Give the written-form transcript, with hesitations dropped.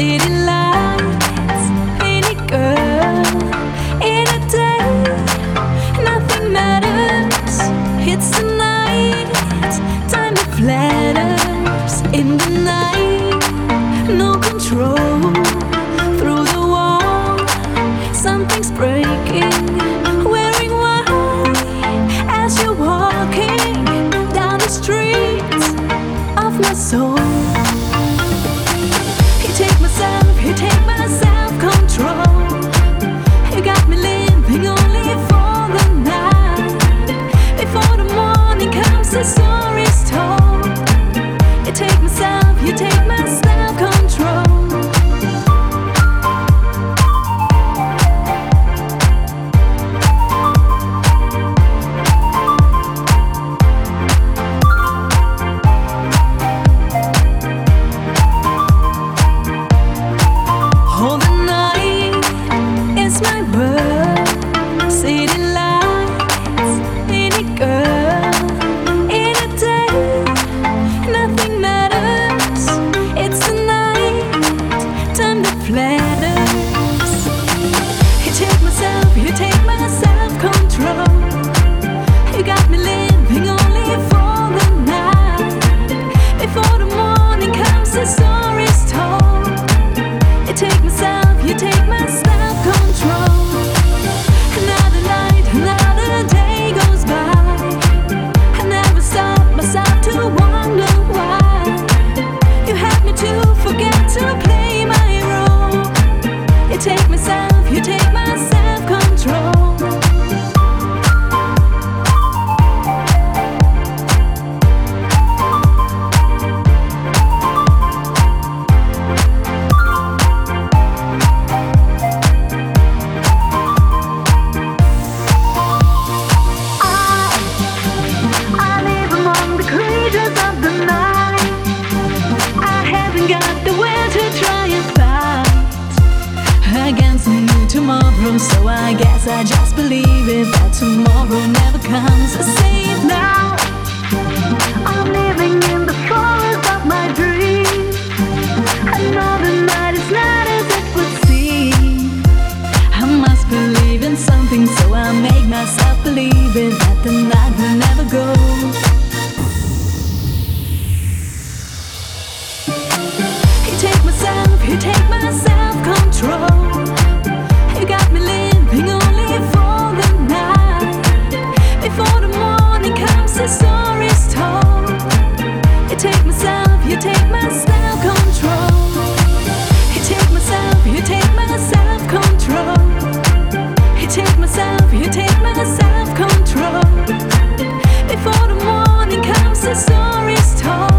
city lights, pretty girl in a day. Nothing matters, it's the night. Time that flatters in the night. No control through the wall. Something's breaking. Wearing white as you're walking down the streets of my soul. You take my self-control. You got me living only for the night. Before the morning comes, the story's told. You take my self-control. Oh, the night is my world. City lights, pretty girl in a day. Nothing matters, it's the night. Time that flatters. You take my self-control. You got me living only for the night. Before the morning comes, the story's told. You take my self-control. Another night, another day goes by. I never stop myself to wonder why. You help me to forget to play my role. You take my self-control. Against me tomorrow, so I guess I just believe it that tomorrow never comes. I say it now. I'm living in the forest of my dreams. I know the night is not as it would seem. I must believe in something, so I make myself believe it that the night will never go. You take my self-control. You got me living only for the night. Before the morning comes, the story's told. You take my self-control. You take my self-control. You take my self-control. Before the morning comes, the story's told.